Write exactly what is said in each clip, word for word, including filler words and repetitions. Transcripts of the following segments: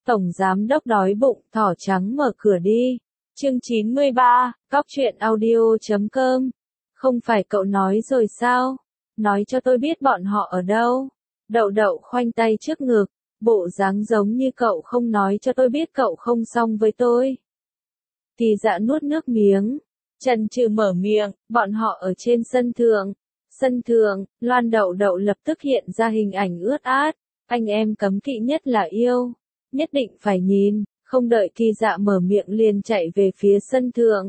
Tổng giám đốc đói bụng, thỏ trắng mở cửa đi. Chương chín mươi ba, cóc truyện audio chấm com. Không phải cậu nói rồi sao? Nói cho tôi biết bọn họ ở đâu. Đậu đậu khoanh tay trước ngực, bộ dáng giống như cậu không nói cho tôi biết cậu không xong với tôi. Kỳ Dạ nuốt nước miếng, chần chừ mở miệng, bọn họ ở trên sân thượng. Sân thượng, Loan Đậu Đậu lập tức hiện ra hình ảnh ướt át. Anh em cấm kỵ nhất là yêu. Nhất định phải nhìn, không đợi Kỳ Dạ mở miệng liền chạy về phía sân thượng.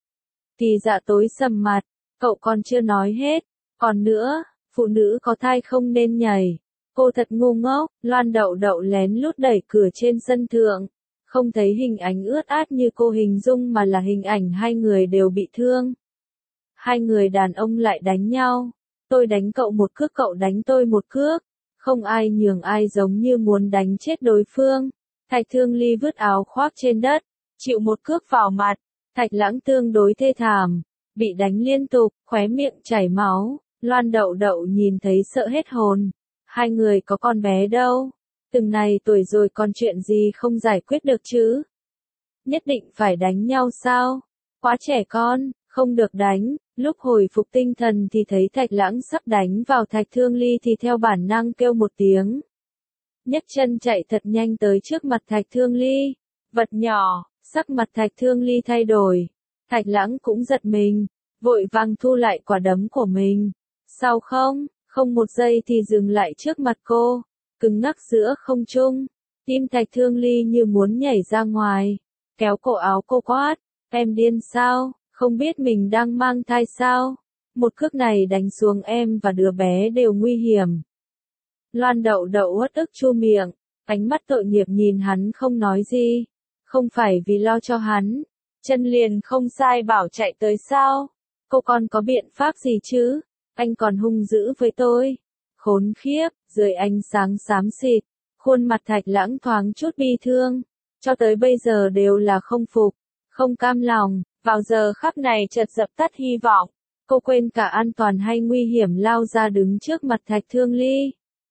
Kỳ Dạ tối sầm mặt, cậu còn chưa nói hết. Còn nữa, phụ nữ có thai không nên nhảy. Cô thật ngu ngốc. Loan Đậu Đậu lén lút đẩy cửa trên sân thượng. Không thấy hình ảnh ướt át như cô hình dung mà là hình ảnh hai người đều bị thương. Hai người đàn ông lại đánh nhau. Tôi đánh cậu một cước, cậu đánh tôi một cước. Không ai nhường ai, giống như muốn đánh chết đối phương. Thạch Thương Ly vứt áo khoác trên đất, chịu một cước vào mặt. Thạch Lãng tương đối thê thảm, bị đánh liên tục, khóe miệng chảy máu. Loan Đậu Đậu nhìn thấy sợ hết hồn. Hai người có con bé đâu? Từng này tuổi rồi còn chuyện gì không giải quyết được chứ? Nhất định phải đánh nhau sao? Quá trẻ con, không được đánh. Lúc hồi phục tinh thần thì thấy Thạch Lãng sắp đánh vào Thạch Thương Ly thì theo bản năng kêu một tiếng. Nhấc chân chạy thật nhanh tới trước mặt Thạch Thương Ly. Vật nhỏ, sắc mặt Thạch Thương Ly thay đổi. Thạch Lãng cũng giật mình, vội vàng thu lại quả đấm của mình. Sao không? Không một giây thì dừng lại trước mặt cô, cứng ngắc giữa không trung. Tim Thạch Thương Ly như muốn nhảy ra ngoài, kéo cổ áo cô quát, em điên sao, không biết mình đang mang thai sao? Một cước này đánh xuống em và đứa bé đều nguy hiểm. Loan Đậu Đậu uất ức chu miệng, ánh mắt tội nghiệp nhìn hắn không nói gì. Không phải vì lo cho hắn, chân liền không sai bảo chạy tới sao? Cô còn có biện pháp gì chứ? Anh còn hung dữ với tôi. Khốn khiếp, dưới ánh sáng xám xịt, khuôn mặt Thạch Lãng thoáng chút bi thương. Cho tới bây giờ đều là không phục, không cam lòng, vào giờ khắc này chợt dập tắt hy vọng. Cô quên cả an toàn hay nguy hiểm lao ra đứng trước mặt Thạch Thương Ly.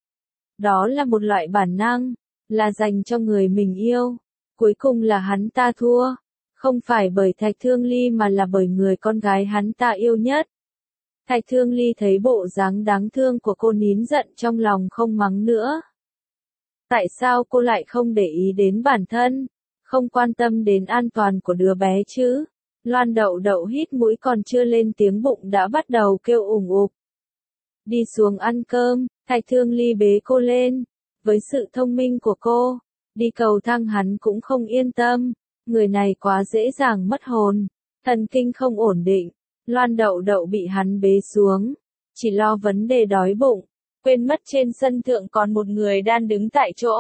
Đó là một loại bản năng, là dành cho người mình yêu. Cuối cùng là hắn ta thua. Không phải bởi Thạch Thương Ly mà là bởi người con gái hắn ta yêu nhất. Thạch Thương Ly thấy bộ dáng đáng thương của cô nín giận trong lòng không mắng nữa. Tại sao cô lại không để ý đến bản thân, không quan tâm đến an toàn của đứa bé chứ? Loan Đậu Đậu hít mũi còn chưa lên tiếng bụng đã bắt đầu kêu ủng ục. Đi xuống ăn cơm, Thạch Thương Ly bế cô lên. Với sự thông minh của cô, đi cầu thang hắn cũng không yên tâm. Người này quá dễ dàng mất hồn, thần kinh không ổn định. Loan Đậu Đậu bị hắn bế xuống, chỉ lo vấn đề đói bụng, quên mất trên sân thượng còn một người đang đứng tại chỗ.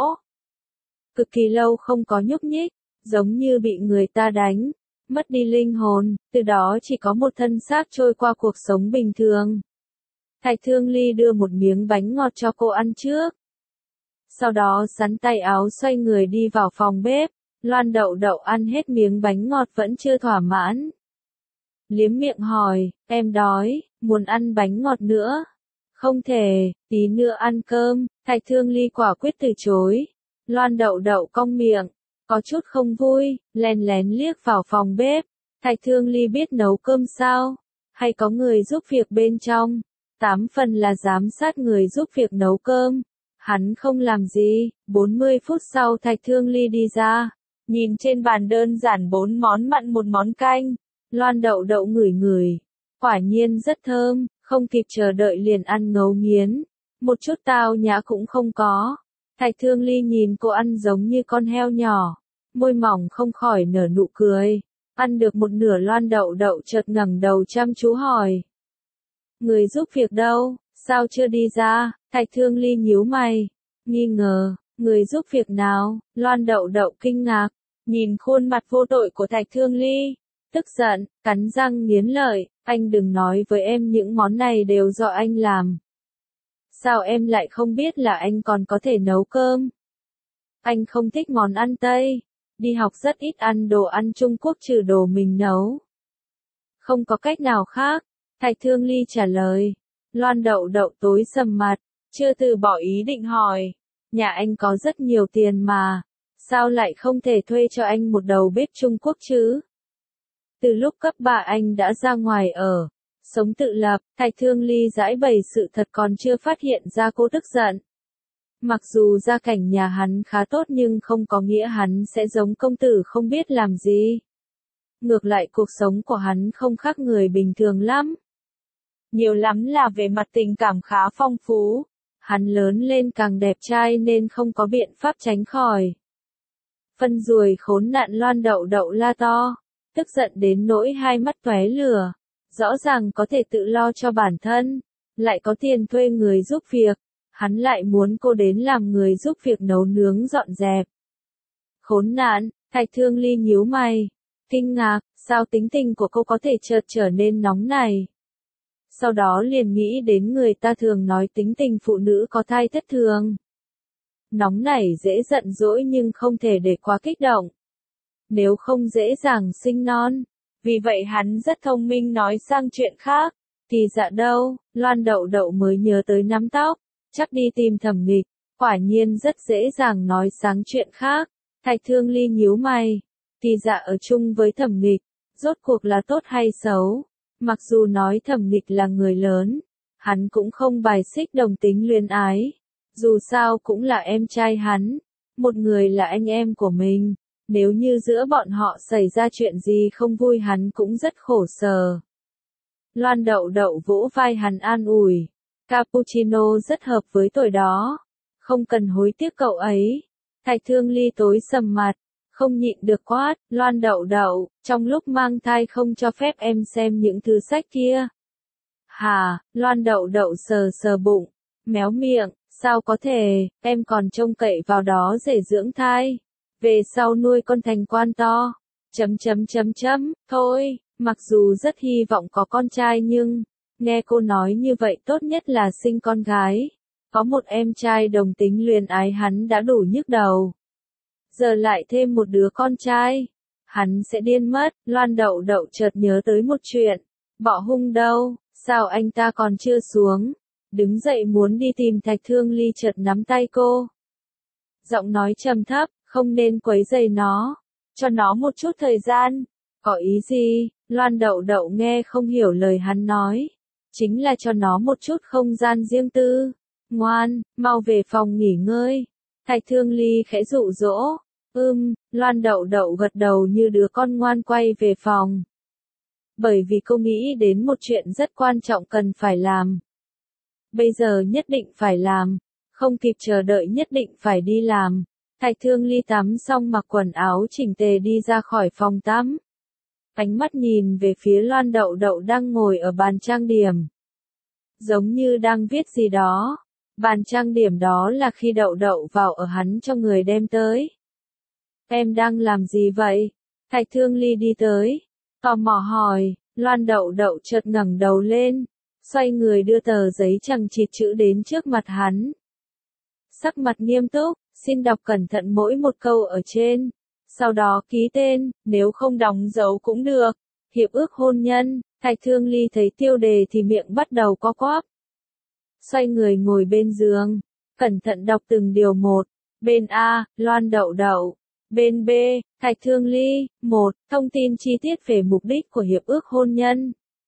Cực kỳ lâu không có nhúc nhích, giống như bị người ta đánh, mất đi linh hồn, từ đó chỉ có một thân xác trôi qua cuộc sống bình thường. Thạch Thương Ly đưa một miếng bánh ngọt cho cô ăn trước. Sau đó sắn tay áo xoay người đi vào phòng bếp. Loan Đậu Đậu ăn hết miếng bánh ngọt vẫn chưa thỏa mãn. Liếm miệng hỏi, em đói, muốn ăn bánh ngọt nữa? Không thể, tí nữa ăn cơm. Thạch Thương Ly quả quyết từ chối. Loan Đậu Đậu cong miệng, có chút không vui, lén lén liếc vào phòng bếp. Thạch Thương Ly biết nấu cơm sao? Hay có người giúp việc bên trong? Tám phần là giám sát người giúp việc nấu cơm. Hắn không làm gì. bốn mươi phút sau Thạch Thương Ly đi ra, nhìn trên bàn đơn giản bốn món mặn một món canh. Loan Đậu Đậu ngửi ngửi, quả nhiên rất thơm, không kịp chờ đợi liền ăn ngấu nghiến, một chút tao nhã cũng không có. Thạch Thương Ly nhìn cô ăn giống như con heo nhỏ, môi mỏng không khỏi nở nụ cười. Ăn được một nửa Loan Đậu Đậu chợt ngẩng đầu chăm chú hỏi. Người giúp việc đâu, sao chưa đi ra? Thạch Thương Ly nhíu mày, nghi ngờ, người giúp việc nào? Loan Đậu Đậu kinh ngạc, nhìn khuôn mặt vô tội của Thạch Thương Ly. Tức giận, cắn răng nghiến lợi, anh đừng nói với em những món này đều do anh làm. Sao em lại không biết là anh còn có thể nấu cơm? Anh không thích món ăn Tây, đi học rất ít ăn đồ ăn Trung Quốc trừ đồ mình nấu. Không có cách nào khác, Thạch Thương Ly trả lời. Loan Đậu Đậu tối sầm mặt, chưa từ bỏ ý định hỏi. Nhà anh có rất nhiều tiền mà, Sao lại không thể thuê cho anh một đầu bếp Trung Quốc chứ? Từ lúc cấp ba anh đã ra ngoài ở, sống tự lập, Thạch Thương Ly giải bày sự thật còn chưa phát hiện ra cô tức giận. Mặc dù gia cảnh nhà hắn khá tốt nhưng không có nghĩa hắn sẽ giống công tử không biết làm gì. Ngược lại cuộc sống của hắn không khác người bình thường lắm. Nhiều lắm là về mặt tình cảm khá phong phú. Hắn lớn lên càng đẹp trai nên không có biện pháp tránh khỏi. Phân ruồi khốn nạn Loan Đậu Đậu la to, tức giận đến nỗi hai mắt tóe lửa. Rõ ràng có thể tự lo cho bản thân, lại có tiền thuê người giúp việc. Hắn lại muốn cô đến làm người giúp việc nấu nướng dọn dẹp. Khốn nạn, Thạch Thương Ly nhíu mày, kinh ngạc, sao tính tình của cô có thể chợt trở nên nóng này. Sau đó liền nghĩ đến người ta thường nói tính tình phụ nữ có thai thất thường. Nóng nảy dễ giận dỗi nhưng không thể để quá kích động. Nếu không dễ dàng sinh non. Vì vậy hắn rất thông minh nói sang chuyện khác. Thì dạ đâu, Loan Đậu Đậu mới nhớ tới nắm tóc. Chắc đi tìm Thẩm Nghịch, quả nhiên rất dễ dàng nói sáng chuyện khác. Thạch Thương Ly nhíu mày, thì dạ ở chung với Thẩm Nghịch, rốt cuộc là tốt hay xấu? Mặc dù nói Thẩm Nghịch là người lớn, hắn cũng không bài xích đồng tính luyến ái. Dù sao cũng là em trai hắn, một người là anh em của mình. Nếu như giữa bọn họ xảy ra chuyện gì không vui hắn cũng rất khổ sở. Loan Đậu Đậu vỗ vai hắn an ủi. Cappuccino rất hợp với tuổi đó. Không cần hối tiếc cậu ấy. Thạch Thương Ly tối sầm mặt. Không nhịn được quát. Loan Đậu Đậu, trong lúc mang thai không cho phép em xem những thứ sách kia. Hà, Loan Đậu Đậu sờ sờ bụng. Méo miệng, sao có thể, em còn trông cậy vào đó để dưỡng thai. Về sau nuôi con thành quan to. Chấm chấm chấm chấm, thôi, mặc dù rất hy vọng có con trai nhưng... Nghe cô nói như vậy tốt nhất là sinh con gái. Có một em trai đồng tính luyến ái hắn đã đủ nhức đầu. Giờ lại thêm một đứa con trai. Hắn sẽ điên mất. Loan Đậu Đậu chợt nhớ tới một chuyện. Bọ Hung đâu, sao anh ta còn chưa xuống? Đứng dậy muốn đi tìm Thạch Thương Ly chợt nắm tay cô. Giọng nói trầm thấp, không nên quấy rầy nó. Cho nó một chút thời gian. Có ý gì? Loan Đậu Đậu nghe không hiểu lời hắn nói. Chính là cho nó một chút không gian riêng tư. Ngoan, mau về phòng nghỉ ngơi. Thạch Thương Ly khẽ dụ dỗ. Ưm, Loan Đậu Đậu gật đầu như đứa con ngoan quay về phòng. Bởi vì cô nghĩ đến một chuyện rất quan trọng cần phải làm. Bây giờ nhất định phải làm. Không kịp chờ đợi nhất định phải đi làm. Thạch Thương Ly tắm xong mặc quần áo chỉnh tề đi ra khỏi phòng tắm. Ánh mắt nhìn về phía Loan Đậu Đậu đang ngồi ở bàn trang điểm. Giống như đang viết gì đó. Bàn trang điểm đó là khi Đậu Đậu vào ở hắn cho người đem tới. Em đang làm gì vậy? Thạch Thương Ly đi tới. Tò mò hỏi, Loan Đậu Đậu chợt ngẩng đầu lên. Xoay người đưa tờ giấy chằng chịt chữ đến trước mặt hắn. Sắc mặt nghiêm túc, xin đọc cẩn thận mỗi một câu ở trên. Sau đó ký tên, nếu không đóng dấu cũng được. Hiệp ước hôn nhân, Thạch Thương Ly thấy tiêu đề thì miệng bắt đầu co quắp. Xoay người ngồi bên giường, cẩn thận đọc từng điều một. Bên A, Loan Đậu Đậu. Bên B, Thạch Thương Ly. một. Thông tin chi tiết về mục đích của hiệp ước hôn nhân.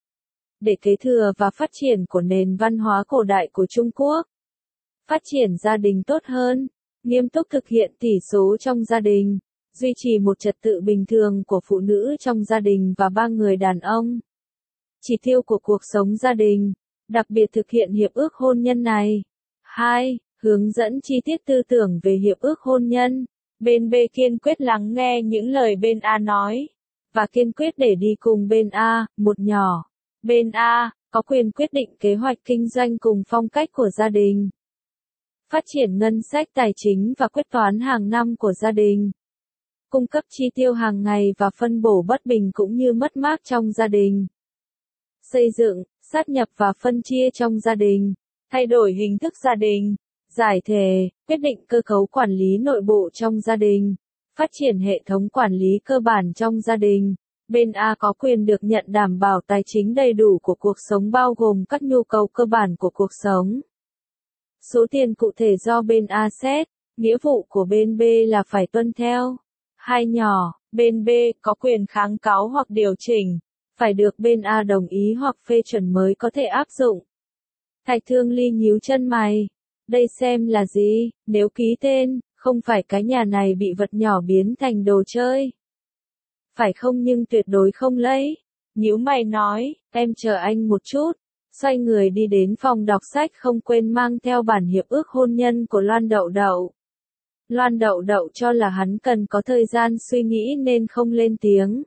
Để kế thừa và phát triển của nền văn hóa cổ đại của Trung Quốc. Phát triển gia đình tốt hơn. Nghiêm túc thực hiện tỷ số trong gia đình. Duy trì một trật tự bình thường của phụ nữ trong gia đình và ba người đàn ông. Chỉ tiêu của cuộc sống gia đình, đặc biệt thực hiện hiệp ước hôn nhân này. hai. Hướng dẫn chi tiết tư tưởng về hiệp ước hôn nhân. Bên B kiên quyết lắng nghe những lời bên A nói, và kiên quyết để đi cùng bên A, một nhỏ. Bên A, có quyền quyết định kế hoạch kinh doanh cùng phong cách của gia đình. Phát triển ngân sách tài chính và quyết toán hàng năm của gia đình. Cung cấp chi tiêu hàng ngày và phân bổ bất bình cũng như mất mát trong gia đình. Xây dựng, sát nhập và phân chia trong gia đình. Thay đổi hình thức gia đình. Giải thể, quyết định cơ cấu quản lý nội bộ trong gia đình. Phát triển hệ thống quản lý cơ bản trong gia đình. Bên A có quyền được nhận đảm bảo tài chính đầy đủ của cuộc sống bao gồm các nhu cầu cơ bản của cuộc sống. Số tiền cụ thể do bên A xét. nghĩa vụ của bên B là phải tuân theo. Hai nhỏ, bên B có quyền kháng cáo hoặc điều chỉnh, phải được bên A đồng ý hoặc phê chuẩn mới có thể áp dụng. Thạch Thương Ly nhíu chân mày. Đây xem là gì, nếu ký tên, không phải cái nhà này bị vật nhỏ biến thành đồ chơi. Phải không, nhưng tuyệt đối không lấy. Nhíu mày nói, em chờ anh một chút. Xoay người đi đến phòng đọc sách, không quên mang theo bản hiệp ước hôn nhân của Loan Đậu Đậu. Loan Đậu Đậu cho là hắn cần có thời gian suy nghĩ nên không lên tiếng.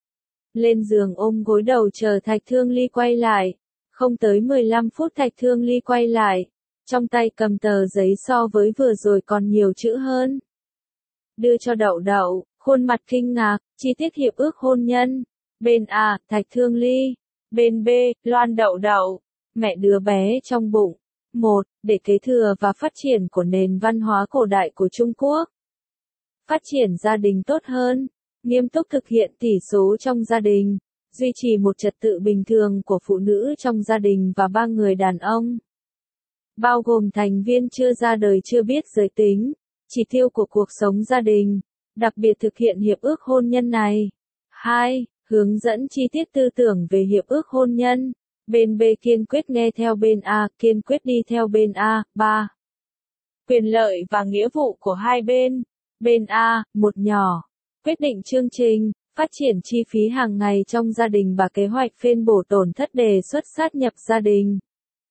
Lên giường ôm gối đầu chờ Thạch Thương Ly quay lại. Không tới mười lăm phút Thạch Thương Ly quay lại. Trong tay cầm tờ giấy so với vừa rồi còn nhiều chữ hơn. Đưa cho Đậu Đậu, khuôn mặt kinh ngạc, chi tiết hiệp ước hôn nhân. Bên A, Thạch Thương Ly. Bên B, Loan Đậu Đậu. Mẹ đứa bé trong bụng. Một, để kế thừa và phát triển của nền văn hóa cổ đại của Trung Quốc. Phát triển gia đình tốt hơn. Nghiêm túc thực hiện tỷ số trong gia đình. Duy trì một trật tự bình thường của phụ nữ trong gia đình và ba người đàn ông. Bao gồm thành viên chưa ra đời chưa biết giới tính. Chỉ tiêu của cuộc sống gia đình. Đặc biệt thực hiện hiệp ước hôn nhân này. Hai, hướng dẫn chi tiết tư tưởng về hiệp ước hôn nhân. Bên B kiên quyết nghe theo bên A, kiên quyết đi theo bên A. Ba, quyền lợi và nghĩa vụ của hai bên. Bên A, một nhỏ. Quyết định chương trình, phát triển chi phí hàng ngày trong gia đình và kế hoạch phên bổ tổn thất đề xuất sát nhập gia đình.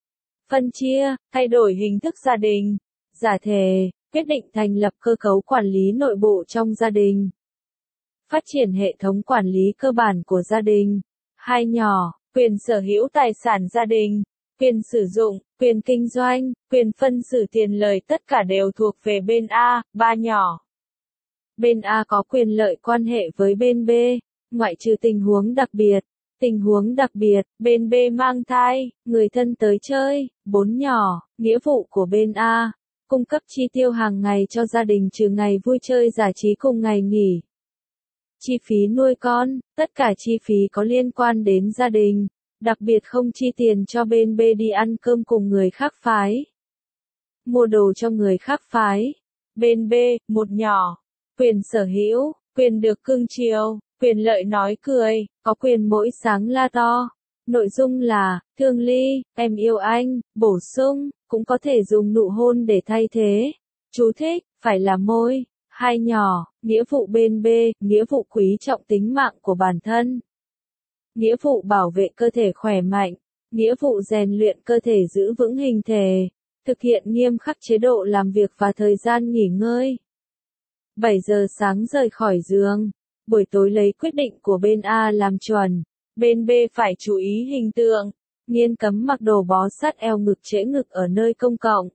Phân chia, thay đổi hình thức gia đình. Giả thể, quyết định thành lập cơ cấu quản lý nội bộ trong gia đình. Phát triển hệ thống quản lý cơ bản của gia đình. Hai nhỏ, quyền sở hữu tài sản gia đình, quyền sử dụng, quyền kinh doanh, quyền phân xử tiền lời tất cả đều thuộc về bên A. Ba nhỏ. Bên A có quyền lợi quan hệ với bên B, ngoại trừ tình huống đặc biệt. Tình huống đặc biệt, bên B mang thai, người thân tới chơi. Bốn nhỏ, nghĩa vụ của bên A. Cung cấp chi tiêu hàng ngày cho gia đình trừ ngày vui chơi giải trí cùng ngày nghỉ. Chi phí nuôi con, tất cả chi phí có liên quan đến gia đình, đặc biệt không chi tiền cho bên B đi ăn cơm cùng người khác phái. Mua đồ cho người khác phái. Bên B, một nhỏ, quyền sở hữu, quyền được cưng chiều, quyền lợi nói cười, có quyền mỗi sáng la to. Nội dung là, Thương Ly, em yêu anh, bổ sung, cũng có thể dùng nụ hôn để thay thế. Chú thích, phải là môi. Hai nhỏ, nghĩa vụ bên B, nghĩa vụ quý trọng tính mạng của bản thân. Nghĩa vụ bảo vệ cơ thể khỏe mạnh. Nghĩa vụ rèn luyện cơ thể giữ vững hình thể. Thực hiện nghiêm khắc chế độ làm việc và thời gian nghỉ ngơi. bảy giờ sáng rời khỏi giường. Buổi tối lấy quyết định của bên A làm chuẩn. Bên B phải chú ý hình tượng. Nghiêm cấm mặc đồ bó sát eo ngực trễ ngực ở nơi công cộng.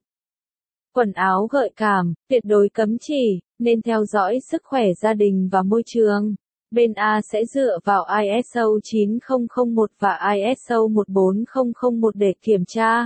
Quần áo gợi cảm, tuyệt đối cấm chỉ, nên theo dõi sức khỏe gia đình và môi trường. Bên A sẽ dựa vào I S O chín không không một và I S O một bốn không không một để kiểm tra.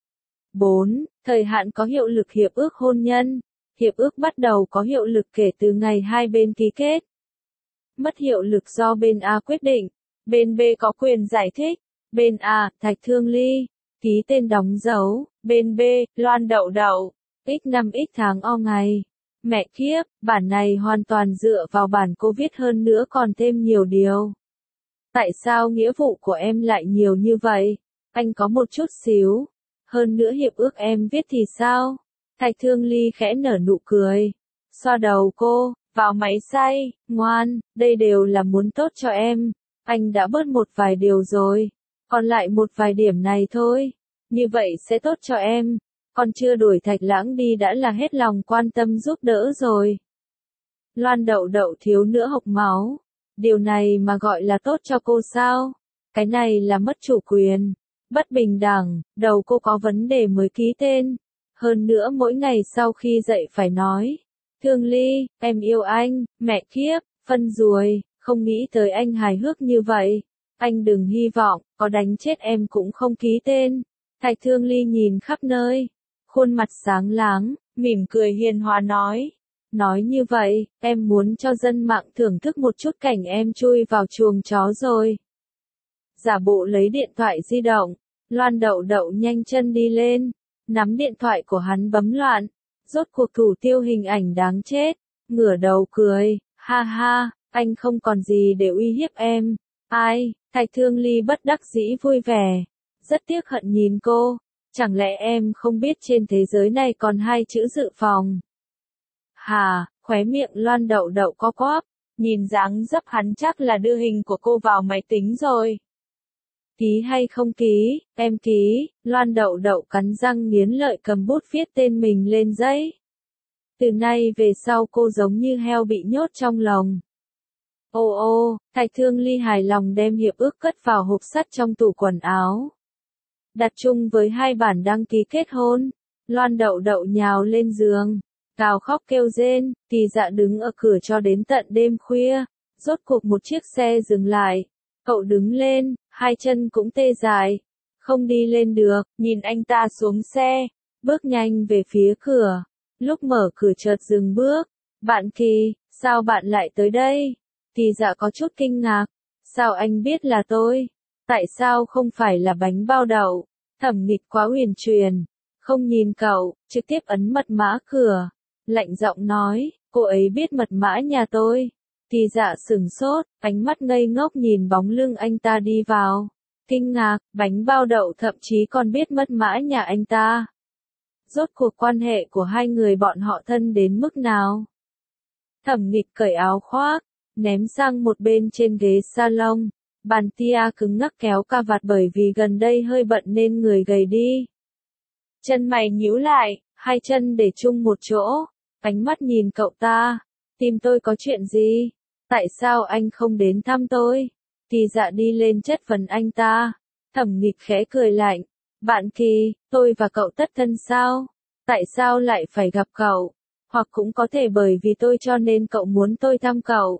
bốn. Thời hạn có hiệu lực hiệp ước hôn nhân. Hiệp ước bắt đầu có hiệu lực kể từ ngày hai bên ký kết. Mất hiệu lực do bên A quyết định. Bên B có quyền giải thích. Bên A, Thạch Thương Ly. Ký tên đóng dấu. Bên B, Loan Đậu Đậu. X năm x tháng o ngày. Mẹ kiếp, bản này hoàn toàn dựa vào bản cô viết hơn nữa còn thêm nhiều điều. Tại sao nghĩa vụ của em lại nhiều như vậy? Anh có một chút xíu. Hơn nữa hiệp ước em viết thì sao? Thạch Thương Ly khẽ nở nụ cười. Xoa đầu cô, vào máy xay, ngoan, đây đều là muốn tốt cho em. Anh đã bớt một vài điều rồi. Còn lại một vài điểm này thôi. Như vậy sẽ tốt cho em. Còn chưa đuổi Thạch Lãng đi đã là hết lòng quan tâm giúp đỡ rồi. Loan Đậu Đậu thiếu nữa hộc máu. Điều này mà gọi là tốt cho cô sao? Cái này là mất chủ quyền. Bất bình đẳng, đầu cô có vấn đề mới ký tên. Hơn nữa mỗi ngày sau khi dậy phải nói. Thương Ly, em yêu anh, mẹ kiếp, phân ruồi, không nghĩ tới anh hài hước như vậy. Anh đừng hy vọng, có đánh chết em cũng không ký tên. Thạch Thương Ly nhìn khắp nơi. Khuôn mặt sáng láng, mỉm cười hiền hòa nói. Nói như vậy, em muốn cho dân mạng thưởng thức một chút cảnh em chui vào chuồng chó rồi. Giả bộ lấy điện thoại di động, Loan Đậu Đậu nhanh chân đi lên, nắm điện thoại của hắn bấm loạn. Rốt cuộc thủ tiêu hình ảnh đáng chết, ngửa đầu cười, ha ha, anh không còn gì để uy hiếp em. Ai, Thạch Thương Ly bất đắc dĩ vui vẻ, rất tiếc hận nhìn cô, chẳng lẽ em không biết trên thế giới này còn hai chữ dự phòng. Hà, khóe miệng Loan Đậu Đậu co quắp, nhìn dáng dấp hắn chắc là đưa hình của cô vào máy tính rồi. Ký hay không ký, em ký, Loan Đậu Đậu cắn răng nghiến lợi cầm bút viết tên mình lên giấy. Từ nay về sau cô giống như heo bị nhốt trong lồng. Ô ô, Thạch Thương Ly hài lòng đem hiệp ước cất vào hộp sắt trong tủ quần áo. Đặt chung với hai bản đăng ký kết hôn, Loan Đậu Đậu nhào lên giường, gào khóc kêu rên, Kỳ Dạ đứng ở cửa cho đến tận đêm khuya, rốt cuộc một chiếc xe dừng lại, cậu đứng lên, hai chân cũng tê dại, không đi lên được, nhìn anh ta xuống xe, bước nhanh về phía cửa, lúc mở cửa chợt dừng bước, bạn Kỳ, sao bạn lại tới đây? Kỳ Dạ có chút kinh ngạc, sao anh biết là tôi? Tại sao không phải là bánh bao đậu? Thẩm Nghịch quá huyền truyền, không nhìn cậu, trực tiếp ấn mật mã cửa, lạnh giọng nói, cô ấy biết mật mã nhà tôi. Kỳ Dạ sửng sốt, ánh mắt ngây ngốc nhìn bóng lưng anh ta đi vào, kinh ngạc, bánh bao đậu thậm chí còn biết mật mã nhà anh ta. Rốt cuộc quan hệ của hai người bọn họ thân đến mức nào? Thẩm Nghịch cởi áo khoác, ném sang một bên trên ghế salon, bàn tia cứng ngắc kéo cà vạt bởi vì gần đây hơi bận nên người gầy đi. Chân mày nhíu lại, hai chân để chung một chỗ, ánh mắt nhìn cậu ta, tìm tôi có chuyện gì? Tại sao anh không đến thăm tôi? Kỳ Dạ đi lên chất vấn anh ta, Thẩm Nghịch khẽ cười lạnh, bạn Kỳ, tôi và cậu tất thân sao? Tại sao lại phải gặp cậu? Hoặc cũng có thể bởi vì tôi cho nên cậu muốn tôi thăm cậu.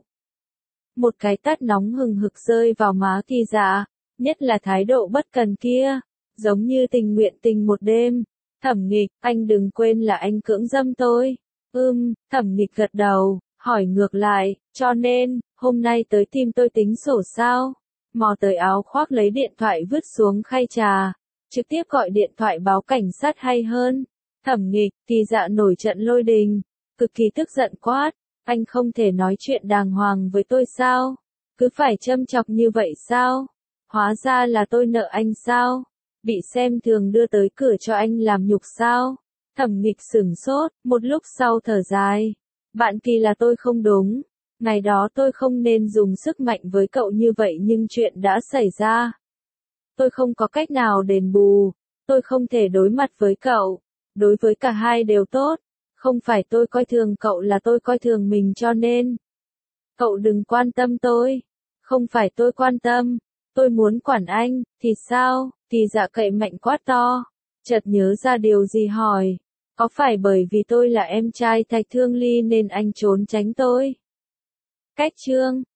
Một cái tát nóng hừng hực rơi vào má Kỳ Dạ, nhất là thái độ bất cần kia, giống như tình nguyện tình một đêm. Thẩm Nghịch, anh đừng quên là anh cưỡng dâm tôi. Ừm, Thẩm Nghịch gật đầu, hỏi ngược lại, cho nên, hôm nay tới tìm tôi tính sổ sao? Mò tới áo khoác lấy điện thoại vứt xuống khay trà, trực tiếp gọi điện thoại báo cảnh sát hay hơn. Thẩm Nghịch, Kỳ Dạ nổi trận lôi đình, cực kỳ tức giận quát, anh không thể nói chuyện đàng hoàng với tôi sao? Cứ phải châm chọc như vậy sao? Hóa ra là tôi nợ anh sao? Bị xem thường đưa tới cửa cho anh làm nhục sao? Thẩm Nghịch sửng sốt, một lúc sau thở dài. Bạn Kỳ là tôi không đúng. Ngày đó tôi không nên dùng sức mạnh với cậu như vậy nhưng chuyện đã xảy ra. Tôi không có cách nào đền bù. Tôi không thể đối mặt với cậu. Đối với cả hai đều tốt. Không phải tôi coi thường cậu là tôi coi thường mình cho nên. Cậu đừng quan tâm tôi. Không phải tôi quan tâm. Tôi muốn quản anh, thì sao? Kỳ Dạ cậy mạnh quát to. Chợt nhớ ra điều gì hỏi. Có phải bởi vì tôi là em trai Thạch Thương Ly nên anh trốn tránh tôi? Cách chương